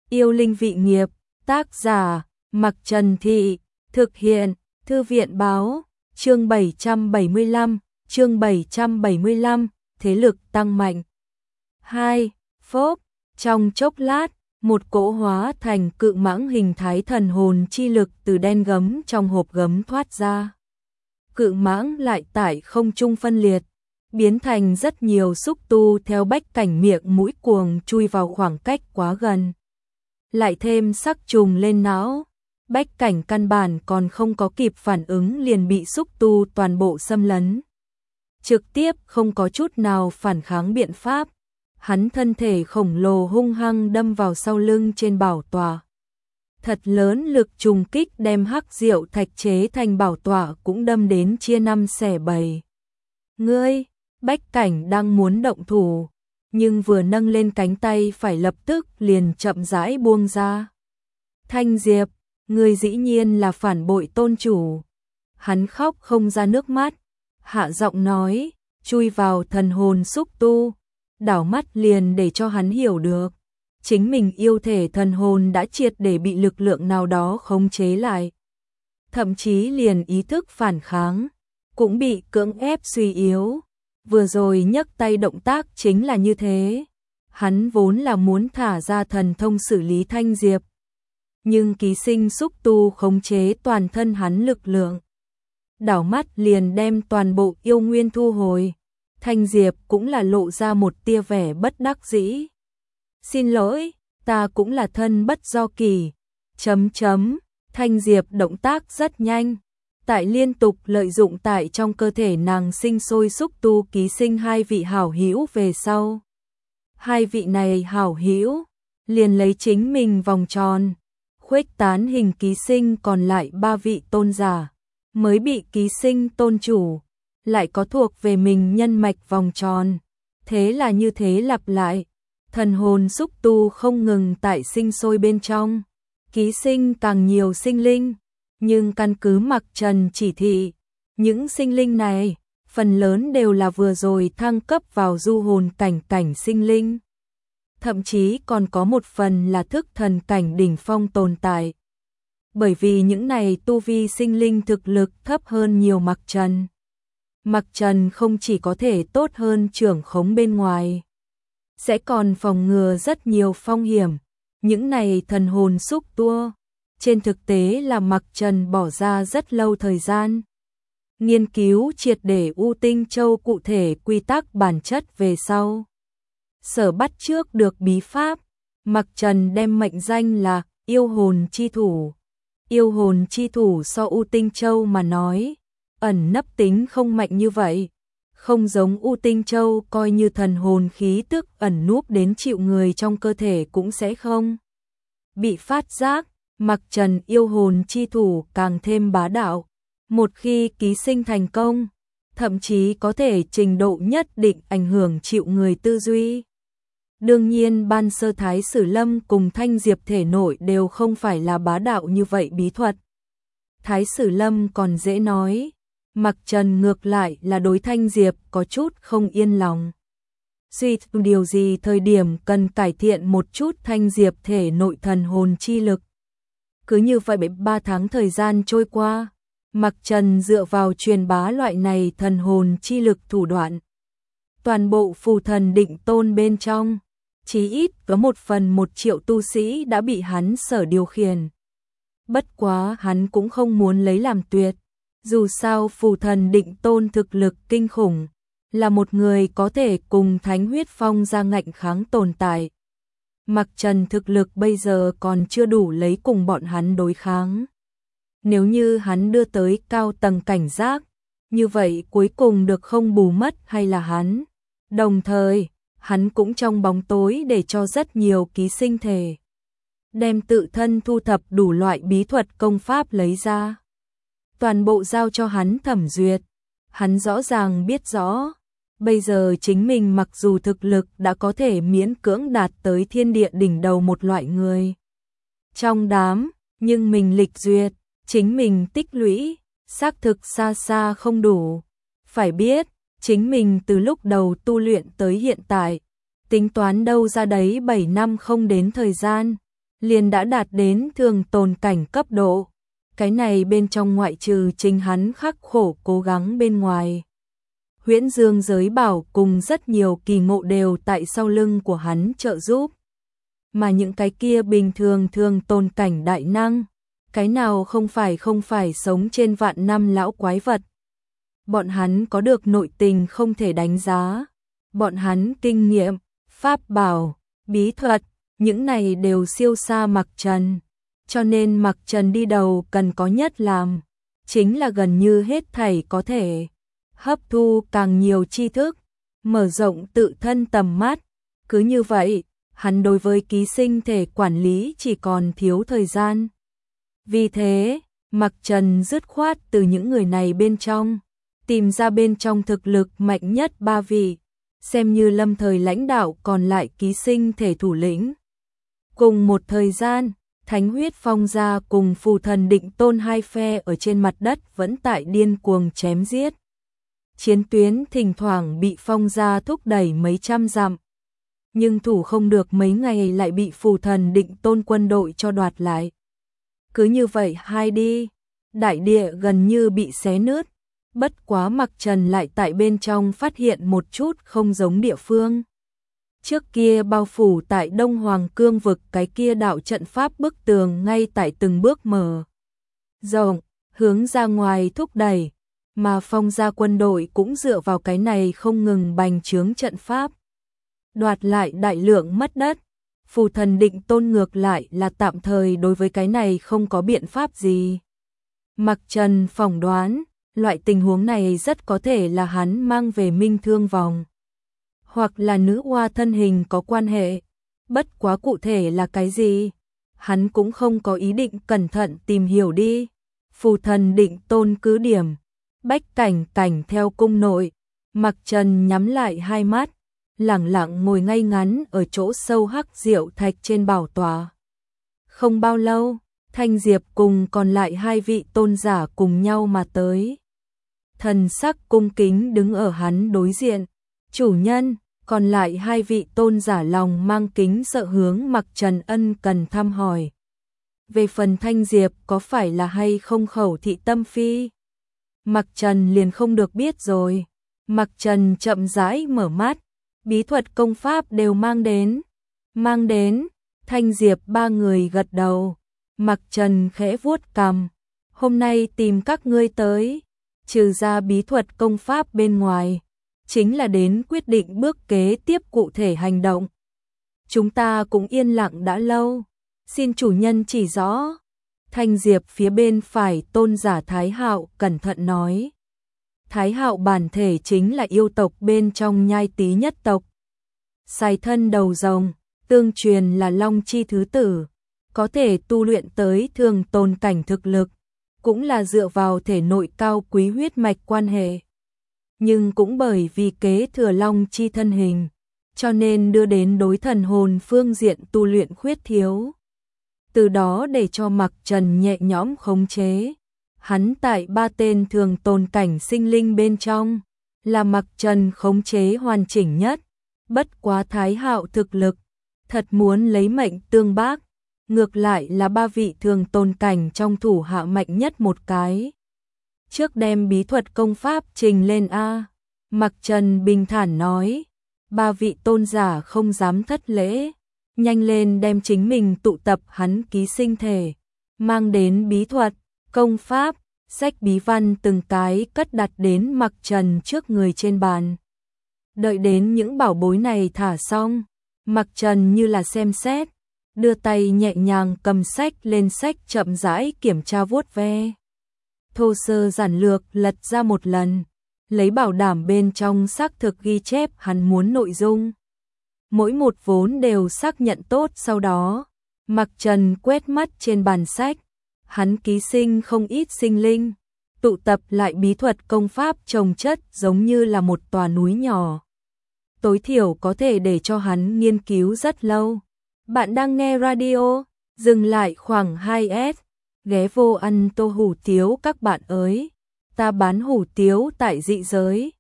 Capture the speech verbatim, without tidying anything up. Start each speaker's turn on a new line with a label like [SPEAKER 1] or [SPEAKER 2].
[SPEAKER 1] Yêu linh vị nghiệp, tác giả, Mặc Trần Thị, thực hiện, Thư viện báo, chương bảy trăm bảy mươi lăm, chương bảy trăm bảy mươi lăm, thế lực tăng mạnh. hai. Phốp, trong chốc lát, một cỗ hóa thành cự mãng hình thái thần hồn chi lực từ đen gấm trong hộp gấm thoát ra. Cự mãng lại tại không trung phân liệt, biến thành rất nhiều xúc tu theo bách cảnh miệng mũi cuồng chui vào khoảng cách quá gần. Lại thêm sắc trùng lên não, bách cảnh căn bản còn không có kịp phản ứng liền bị xúc tu toàn bộ xâm lấn. Trực tiếp không có chút nào phản kháng biện pháp, hắn thân thể khổng lồ hung hăng đâm vào sau lưng trên bảo tọa. Thật lớn lực trùng kích đem hắc diệu thạch chế thành bảo tọa cũng đâm đến chia năm xẻ bảy. Ngươi, bách cảnh đang muốn động thủ, nhưng vừa nâng lên cánh tay phải lập tức liền chậm rãi buông ra. Thanh Diệp, ngươi dĩ nhiên là phản bội tôn chủ. Hắn khóc không ra nước mắt, hạ giọng nói, chui vào thần hồn xúc tu, đảo mắt liền để cho hắn hiểu được. Chính mình yêu thể thần hồn đã triệt để bị lực lượng nào đó khống chế lại. Thậm chí liền ý thức phản kháng, cũng bị cưỡng ép suy yếu. Vừa rồi nhấc tay động tác chính là như thế. Hắn vốn là muốn thả ra thần thông xử lý Thanh Diệp. Nhưng ký sinh xúc tu khống chế toàn thân hắn lực lượng. Đảo mắt liền đem toàn bộ yêu nguyên thu hồi. Thanh Diệp cũng là lộ ra một tia vẻ bất đắc dĩ. Xin lỗi, ta cũng là thân bất do kỳ. Chấm chấm, Thanh Diệp động tác rất nhanh. Tại liên tục lợi dụng tại trong cơ thể nàng sinh sôi xúc tu ký sinh hai vị hảo hữu về sau. Hai vị này hảo hữu liền lấy chính mình vòng tròn, khuếch tán hình ký sinh còn lại ba vị tôn giả, mới bị ký sinh tôn chủ, lại có thuộc về mình nhân mạch vòng tròn. Thế là như thế lặp lại, thần hồn xúc tu không ngừng tại sinh sôi bên trong, ký sinh càng nhiều sinh linh. Nhưng căn cứ Mặc Trần chỉ thị, những sinh linh này, phần lớn đều là vừa rồi thăng cấp vào du hồn cảnh cảnh sinh linh. Thậm chí còn có một phần là thức thần cảnh đỉnh phong tồn tại. Bởi vì những này tu vi sinh linh thực lực thấp hơn nhiều Mặc Trần. Mặc Trần không chỉ có thể tốt hơn trưởng khống bên ngoài, sẽ còn phòng ngừa rất nhiều phong hiểm. Những này thần hồn xúc tua, trên thực tế là Mặc Trần bỏ ra rất lâu thời gian. Nghiên cứu triệt để U Tinh Châu cụ thể quy tắc bản chất về sau. Sở bắt trước được bí pháp, Mặc Trần đem mệnh danh là yêu hồn chi thủ. Yêu hồn chi thủ so U Tinh Châu mà nói, ẩn nấp tính không mạnh như vậy. Không giống U Tinh Châu coi như thần hồn khí tức ẩn núp đến chịu người trong cơ thể cũng sẽ không bị phát giác. Mặc Trần yêu hồn chi thủ càng thêm bá đạo. Một khi ký sinh thành công, thậm chí có thể trình độ nhất định ảnh hưởng chịu người tư duy. Đương nhiên ban sơ Thái Sử Lâm cùng Thanh Diệp thể nội đều không phải là bá đạo như vậy bí thuật. Thái Sử Lâm còn dễ nói, Mặc Trần ngược lại là đối Thanh Diệp có chút không yên lòng. Suy điều gì thời điểm cần cải thiện một chút Thanh Diệp thể nội thần hồn chi lực. Cứ như vậy ba tháng thời gian trôi qua, Mặc Trần dựa vào truyền bá loại này thần hồn chi lực thủ đoạn. Toàn bộ phù thần định tôn bên trong, chí ít có một phần một triệu tu sĩ đã bị hắn sở điều khiển. Bất quá hắn cũng không muốn lấy làm tuyệt, dù sao phù thần định tôn thực lực kinh khủng, là một người có thể cùng Thánh Huyết Phong ra ngạnh kháng tồn tại. Mặc Trần thực lực bây giờ còn chưa đủ lấy cùng bọn hắn đối kháng. Nếu như hắn đưa tới cao tầng cảnh giác, như vậy cuối cùng được không bù mất hay là hắn. Đồng thời, hắn cũng trong bóng tối để cho rất nhiều ký sinh thể đem tự thân thu thập đủ loại bí thuật công pháp lấy ra. Toàn bộ giao cho hắn thẩm duyệt. Hắn rõ ràng biết rõ, bây giờ chính mình mặc dù thực lực đã có thể miễn cưỡng đạt tới thiên địa đỉnh đầu một loại người trong đám, nhưng mình lịch duyệt, chính mình tích lũy, xác thực xa xa không đủ. Phải biết, chính mình từ lúc đầu tu luyện tới hiện tại, tính toán đâu ra đấy bảy năm không đến thời gian, liền đã đạt đến thường tồn cảnh cấp độ. Cái này bên trong ngoại trừ chính hắn khắc khổ cố gắng bên ngoài. Huyễn Dương giới bảo cùng rất nhiều kỳ ngộ đều tại sau lưng của hắn trợ giúp. Mà những cái kia bình thường thường tồn cảnh đại năng, cái nào không phải không phải sống trên vạn năm lão quái vật. Bọn hắn có được nội tình không thể đánh giá. Bọn hắn kinh nghiệm, pháp bảo, bí thuật, những này đều siêu xa Mặc Trần. Cho nên Mặc Trần đi đầu cần có nhất làm, chính là gần như hết thảy có thể hấp thu càng nhiều tri thức, mở rộng tự thân tầm mắt. Cứ như vậy, hắn đối với ký sinh thể quản lý chỉ còn thiếu thời gian. Vì thế, Mặc Trần dứt khoát từ những người này bên trong, tìm ra bên trong thực lực mạnh nhất ba vị, xem như lâm thời lãnh đạo còn lại ký sinh thể thủ lĩnh. Cùng một thời gian, Thánh Huyết Phong gia cùng Phù Thần Định Tôn hai phe ở trên mặt đất vẫn tại điên cuồng chém giết. Chiến tuyến thỉnh thoảng bị Phong gia thúc đẩy mấy trăm dặm, nhưng thủ không được mấy ngày lại bị Phù Thần Định Tôn quân đội cho đoạt lại. Cứ như vậy hai đi, đại địa gần như bị xé nứt, bất quá Mặc Trần lại tại bên trong phát hiện một chút không giống địa phương. Trước kia bao phủ tại Đông Hoàng Cương vực cái kia đạo trận pháp bức tường ngay tại từng bước mở rộng, hướng ra ngoài thúc đẩy, mà Phong gia quân đội cũng dựa vào cái này không ngừng bành trướng trận pháp, đoạt lại đại lượng mất đất. Phù Thần Định Tôn ngược lại là tạm thời đối với cái này không có biện pháp gì. Mặc Trần phỏng đoán, loại tình huống này rất có thể là hắn mang về Minh Thương Vòng, hoặc là nữ oa thân hình có quan hệ, bất quá cụ thể là cái gì, hắn cũng không có ý định cẩn thận tìm hiểu đi. Phù Thần Định Tôn cứ điểm, Bách Cảnh Cảnh theo cung nội, Mặc Trần nhắm lại hai mắt, lẳng lặng ngồi ngay ngắn ở chỗ sâu hắc diệu thạch trên bảo tọa. Không bao lâu, Thanh Diệp cùng còn lại hai vị tôn giả cùng nhau mà tới. Thần sắc cung kính đứng ở hắn đối diện. Chủ nhân, còn lại hai vị tôn giả lòng mang kính sợ hướng Mặc Trần ân cần thăm hỏi. Về phần Thanh Diệp có phải là hay không khẩu thị tâm phi? Mặc Trần liền không được biết rồi. Mặc Trần chậm rãi mở mắt, bí thuật công pháp đều mang đến. Mang đến, Thanh Diệp ba người gật đầu. Mặc Trần khẽ vuốt cằm. Hôm nay tìm các ngươi tới, trừ ra bí thuật công pháp bên ngoài, chính là đến quyết định bước kế tiếp cụ thể hành động. Chúng ta cũng yên lặng đã lâu, xin chủ nhân chỉ rõ. Thanh Diệp phía bên phải tôn giả Thái Hạo cẩn thận nói. Thái Hạo bản thể chính là yêu tộc bên trong Nhai Tý nhất tộc. Sài thân đầu rồng, tương truyền là Long Chi thứ tử, có thể tu luyện tới thường tồn cảnh thực lực, cũng là dựa vào thể nội cao quý huyết mạch quan hệ. Nhưng cũng bởi vì kế thừa Long Chi thân hình, cho nên đưa đến đối thần hồn phương diện tu luyện khuyết thiếu. Từ đó để cho Mặc Trần nhẹ nhõm khống chế. Hắn tại ba tên thường tồn cảnh sinh linh bên trong, là Mặc Trần khống chế hoàn chỉnh nhất. Bất quá Thái Hạo thực lực, thật muốn lấy mệnh tương bác, ngược lại là ba vị thường tồn cảnh trong thủ hạ mạnh nhất một cái. Trước đem bí thuật công pháp trình lên A, Mặc Trần bình thản nói, ba vị tôn giả không dám thất lễ, nhanh lên đem chính mình tụ tập hắn ký sinh thể, mang đến bí thuật, công pháp, sách bí văn từng cái cất đặt đến Mặc Trần trước người trên bàn. Đợi đến những bảo bối này thả xong, Mặc Trần như là xem xét, đưa tay nhẹ nhàng cầm sách lên sách chậm rãi kiểm tra vuốt ve. Thô sơ giản lược lật ra một lần, lấy bảo đảm bên trong xác thực ghi chép hắn muốn nội dung. Mỗi một vốn đều xác nhận tốt, sau đó, Mặc Trần quét mắt trên bàn sách, hắn ký sinh không ít sinh linh, tụ tập lại bí thuật công pháp chồng chất giống như là một tòa núi nhỏ. Tối thiểu có thể để cho hắn nghiên cứu rất lâu. Bạn đang nghe radio, dừng lại khoảng hai S, ghé vô ăn tô hủ tiếu các bạn ơi. Ta bán hủ tiếu tại dị giới.